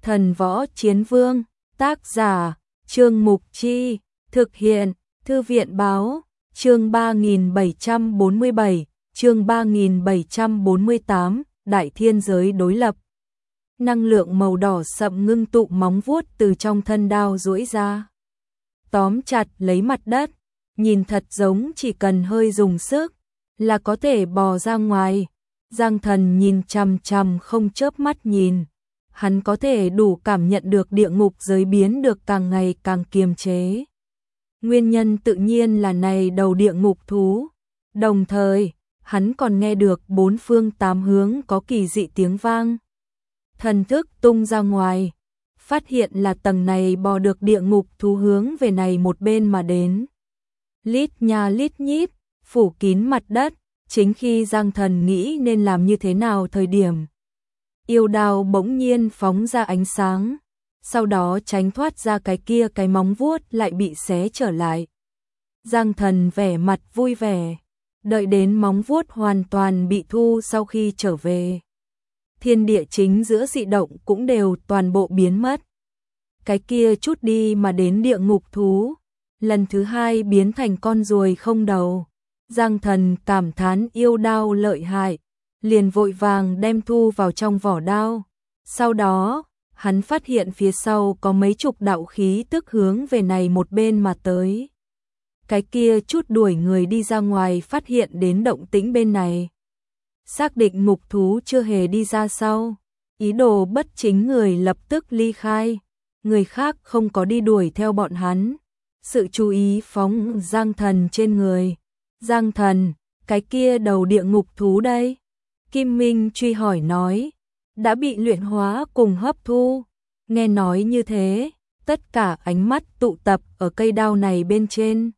Thần Võ Chiến Vương, tác giả, Trương Mục Chi, thực hiện, Thư viện Báo, chương 3747, chương 3748, Đại Thiên Giới đối lập. Năng lượng màu đỏ sậm ngưng tụ móng vuốt từ trong thân đao duỗi ra. Tóm chặt lấy mặt đất, nhìn thật giống chỉ cần hơi dùng sức là có thể bò ra ngoài. Giang Thần nhìn chằm chằm không chớp mắt nhìn. Hắn có thể đủ cảm nhận được địa ngục giới biến được càng ngày càng kiềm chế. Nguyên nhân tự nhiên là này đầu địa ngục thú. Đồng thời, hắn còn nghe được bốn phương tám hướng có kỳ dị tiếng vang. Thần thức tung ra ngoài, phát hiện là tầng này bò được địa ngục thú hướng về này một bên mà đến. Lít nha lít nhít, phủ kín mặt đất, chính khi Giang Thần nghĩ nên làm như thế nào thời điểm. Yêu đao bỗng nhiên phóng ra ánh sáng, sau đó tránh thoát ra cái móng vuốt lại bị xé trở lại. Giang Thần vẻ mặt vui vẻ, đợi đến móng vuốt hoàn toàn bị thu sau khi trở về. Thiên địa chính giữa dị động cũng đều toàn bộ biến mất. Cái kia chút đi mà đến địa ngục thú, lần thứ hai biến thành con ruồi không đầu. Giang Thần cảm thán yêu đao lợi hại, liền vội vàng đem thu vào trong vỏ đao. Sau đó, hắn phát hiện phía sau có mấy chục đạo khí tức hướng về này một bên mà tới. Cái kia chút đuổi người đi ra ngoài phát hiện đến động tĩnh bên này. Xác định mục thú chưa hề đi ra sau, ý đồ bất chính người lập tức ly khai. Người khác không có đi đuổi theo bọn hắn. Sự chú ý phóng Giang Thần trên người. Giang Thần, cái kia đầu địa ngục thú đây? Kim Minh truy hỏi nói, đã bị luyện hóa cùng hấp thu. Nghe nói như thế, tất cả ánh mắt tụ tập ở cây đao này bên trên.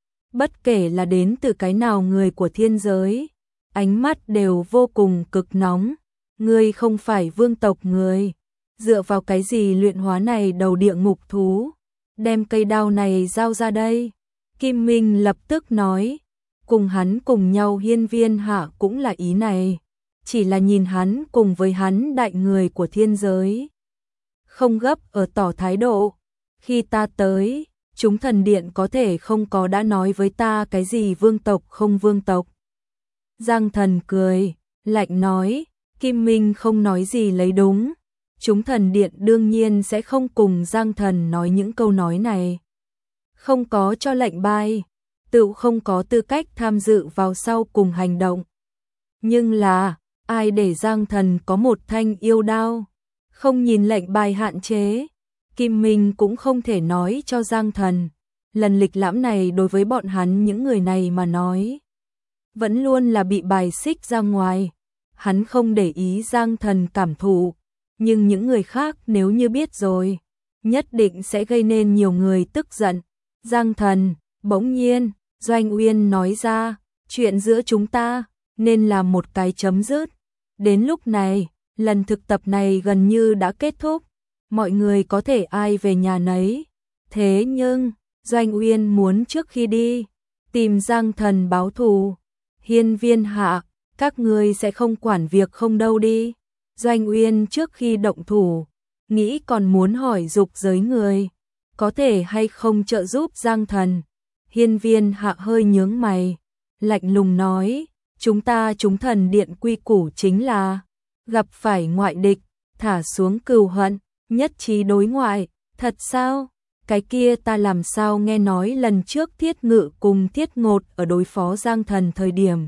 Bất kể là đến từ cái nào người của thiên giới, ánh mắt đều vô cùng cực nóng. Ngươi không phải vương tộc người, dựa vào cái gì luyện hóa này đầu địa ngục thú? Đem cây đao này giao ra đây. Kim Minh lập tức nói, cùng hắn cùng nhau Hiên Viên Hạ cũng là ý này. Chỉ là nhìn hắn cùng với hắn đại người của thiên giới. Không gấp ở tỏ thái độ. Khi ta tới, chúng thần điện có thể không có đã nói với ta cái gì vương tộc không vương tộc. Giang Thần cười, lạnh nói, Kim Minh không nói gì lấy đúng. Chúng thần điện đương nhiên sẽ không cùng Giang Thần nói những câu nói này. Không có cho lệnh bài, tự không có tư cách tham dự vào sau cùng hành động. Nhưng là, ai để Giang Thần có một thanh yêu đao, không nhìn lệnh bài hạn chế. Kim Minh cũng không thể nói cho Giang Thần. Lần lịch lãm này đối với bọn hắn những người này mà nói, vẫn luôn là bị bài xích ra ngoài. Hắn không để ý Giang Thần cảm thụ, nhưng những người khác nếu như biết rồi, nhất định sẽ gây nên nhiều người tức giận. Giang Thần, bỗng nhiên, Doanh Uyên nói ra, chuyện giữa chúng ta nên là một cái chấm dứt. Đến lúc này, lần thực tập này gần như đã kết thúc, mọi người có thể ai về nhà nấy. Thế nhưng, Doanh Uyên muốn trước khi đi, tìm Giang Thần báo thù. Hiên Viên Hạ, các ngươi sẽ không quản việc không đâu đi. Doanh Uyên trước khi động thủ, nghĩ còn muốn hỏi dục giới người, có thể hay không trợ giúp Giang Thần. Hiên Viên Hạ hơi nhướng mày, lạnh lùng nói, chúng thần điện quy củ chính là, gặp phải ngoại địch, thả xuống cừu hận, nhất trí đối ngoại. Thật sao? Cái kia ta làm sao nghe nói lần trước Thiết Ngự cùng Thiết Ngột ở đối phó Giang Thần thời điểm.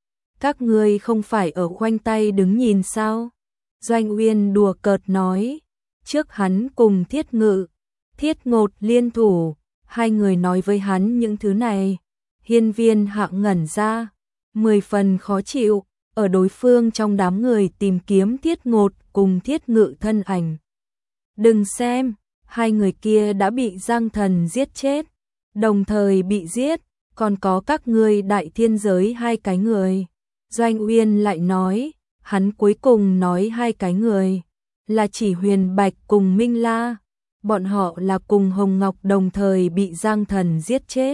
Các ngươi không phải ở khoanh tay đứng nhìn sao? Doanh Uyên đùa cợt nói, trước hắn cùng Thiết Ngự, Thiết Ngột liên thủ, hai người nói với hắn những thứ này. Hiên Viên Hạ ngẩn ra, 10 phần khó chịu, ở đối phương trong đám người tìm kiếm Thiết Ngột cùng Thiết Ngự thân ảnh. Đừng xem, hai người kia đã bị Giang Thần giết chết, đồng thời bị giết, còn có các ngươi đại thiên giới hai cái người. Doanh Uyên lại nói, hắn cuối cùng nói hai cái người, là chỉ Huyền Bạch cùng Minh La. Bọn họ là cùng Hồng Ngọc đồng thời bị Giang Thần giết chết.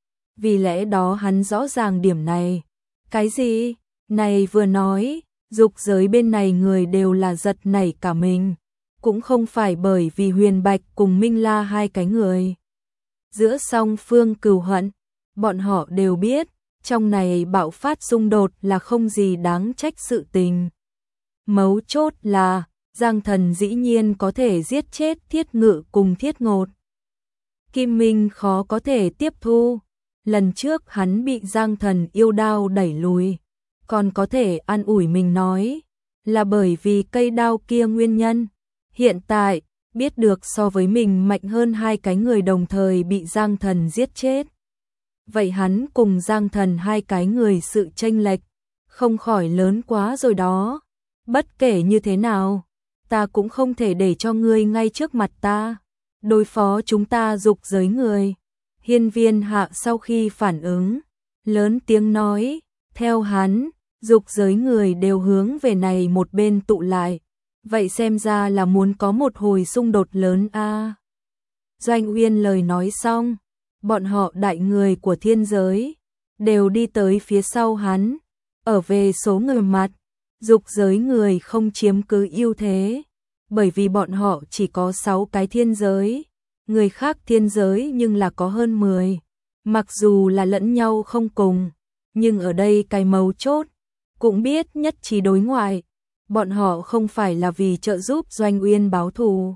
Vì lẽ đó hắn rõ ràng điểm này. Cái gì? Này vừa nói, dục giới bên này người đều là giật nảy cả mình. cũng không phải bởi vì Huyền Bạch cùng Minh La hai cái người. Giữa song phương cừu hận, bọn họ đều biết, trong này bạo phát xung đột là không gì đáng trách sự tình. Mấu chốt là, Giang Thần dĩ nhiên có thể giết chết Thiết Ngự cùng Thiết Ngột. Kim Minh khó có thể tiếp thu, lần trước hắn bị Giang Thần yêu đao đẩy lùi, còn có thể an ủi mình nói, là bởi vì cây đao kia nguyên nhân. Hiện tại, biết được so với mình mạnh hơn hai cái người đồng thời bị Giang Thần giết chết. Vậy hắn cùng Giang Thần hai cái người sự chênh lệch, không khỏi lớn quá rồi đó. Bất kể như thế nào, ta cũng không thể để cho ngươi ngay trước mặt ta đối phó chúng ta dục giới người. Hiên Viên Hạ sau khi phản ứng, lớn tiếng nói, theo hắn, dục giới người đều hướng về này một bên tụ lại. Vậy xem ra là muốn có một hồi xung đột lớn a. Doanh Uyên lời nói xong, bọn họ đại người của thiên giới đều đi tới phía sau hắn. Ở về số người mặt, dục giới người không chiếm cứ ưu thế, bởi vì bọn họ chỉ có 6 cái thiên giới, người khác thiên giới nhưng là có hơn 10. Mặc dù là lẫn nhau không cùng, nhưng ở đây cái mấu chốt, cũng biết nhất trí đối ngoại. Bọn họ không phải là vì trợ giúp Doanh Uyên báo thù,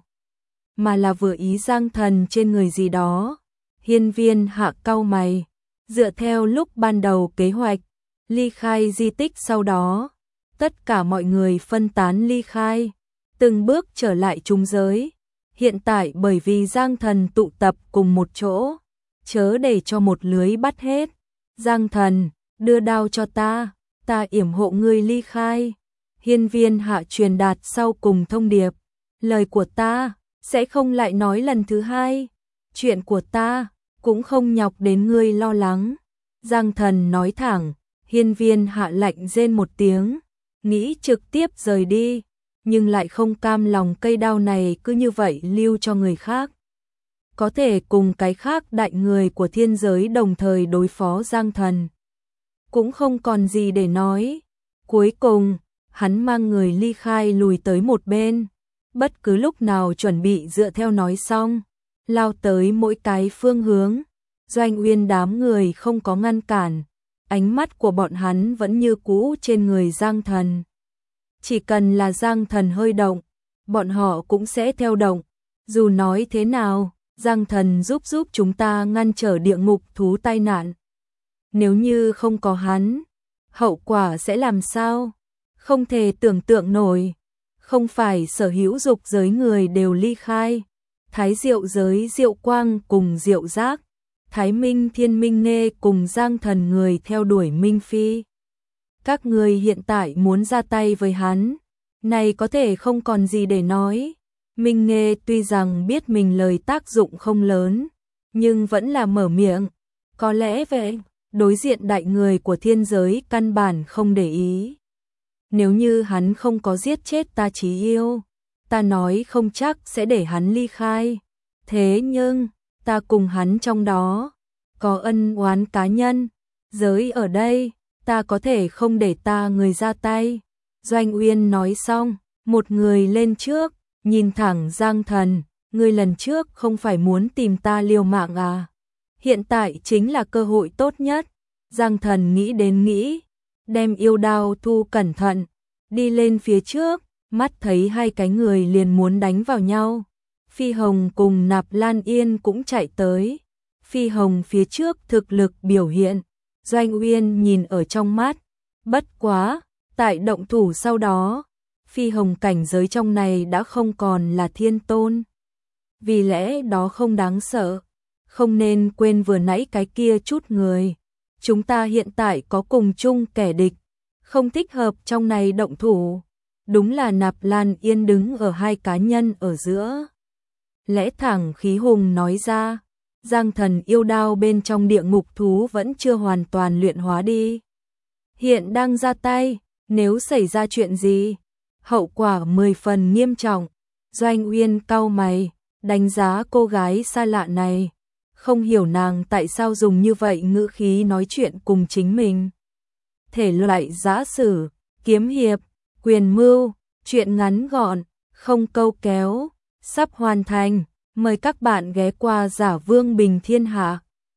mà là vừa ý Giang Thần trên người gì đó. Hiên Viên Hạ cau mày, dựa theo lúc ban đầu kế hoạch, ly khai di tích sau đó, tất cả mọi người phân tán ly khai, từng bước trở lại trung giới. Hiện tại bởi vì Giang Thần tụ tập cùng một chỗ, chớ để cho một lưới bắt hết. Giang Thần, đưa đao cho ta yểm hộ ngươi ly khai. Hiên Viên Hạ truyền đạt sau cùng thông điệp, lời của ta sẽ không lại nói lần thứ hai, chuyện của ta cũng không nhọc đến ngươi lo lắng. Giang Thần nói thẳng. Hiên Viên Hạ lạnh rên một tiếng, nghĩ trực tiếp rời đi, nhưng lại không cam lòng cây đao này cứ như vậy lưu cho người khác. Có thể cùng cái khác đại người của thiên giới đồng thời đối phó Giang Thần, cũng không còn gì để nói. Cuối cùng, hắn mang người ly khai lùi tới một bên, bất cứ lúc nào chuẩn bị dựa theo nói xong, lao tới mỗi cái phương hướng. Doanh Uyên đám người không có ngăn cản, ánh mắt của bọn hắn vẫn như cũ trên người Giang Thần. Chỉ cần là Giang Thần hơi động, bọn họ cũng sẽ theo động. Dù nói thế nào, Giang Thần giúp chúng ta ngăn trở địa ngục thú tai nạn. Nếu như không có hắn, hậu quả sẽ làm sao? Không thể tưởng tượng nổi. Không phải sở hữu dục giới người đều ly khai. Thái Diệu giới Diệu Quang cùng Diệu Giác, Thái Minh Thiên Minh Nghe cùng Giang Thần người theo đuổi Minh Phi. Các người hiện tại muốn ra tay với hắn, này có thể không còn gì để nói. Minh Nghe tuy rằng biết mình lời tác dụng không lớn, nhưng vẫn là mở miệng. Có lẽ vậy, đối diện đại người của thiên giới căn bản không để ý. Nếu như hắn không có giết chết ta Chí Yêu, ta nói không chắc sẽ để hắn ly khai. Thế nhưng, ta cùng hắn trong đó có ân oán cá nhân, giới ở đây, ta có thể không để ta người ra tay. Doanh Uyên nói xong, một người lên trước, nhìn thẳng Giang Thần, ngươi lần trước không phải muốn tìm ta liều mạng à? Hiện tại chính là cơ hội tốt nhất. Giang Thần nghĩ đến nghĩ, đem yêu đao thu cẩn thận, đi lên phía trước, mắt thấy hai cái người liền muốn đánh vào nhau. Phi Hồng cùng Nạp Lan Yên cũng chạy tới. Phi Hồng phía trước thực lực biểu hiện, Doanh Uyên nhìn ở trong mắt. Bất quá, tại động thủ sau đó, Phi Hồng cảnh giới trong này đã không còn là thiên tôn. Vì lẽ đó không đáng sợ. Không nên quên vừa nãy cái kia chút người. Chúng ta hiện tại có cùng chung kẻ địch, không thích hợp trong này động thủ. Đúng là Nạp Lan Yên đứng ở hai cá nhân ở giữa. Lẽ thẳng khí hùng nói ra, Giang Thần yêu đao bên trong địa ngục thú vẫn chưa hoàn toàn luyện hóa đi. Hiện đang ra tay, nếu xảy ra chuyện gì, hậu quả 10 phần nghiêm trọng. Doanh Uyên cau mày, đánh giá cô gái xa lạ này, không hiểu nàng tại sao dùng như vậy ngữ khí nói chuyện cùng chính mình. Thể loại giã sử, kiếm hiệp, quyền mưu, chuyện ngắn gọn, không câu kéo, sắp hoàn thành. Mời các bạn ghé qua Giả Vương Bình Thiên Hạ.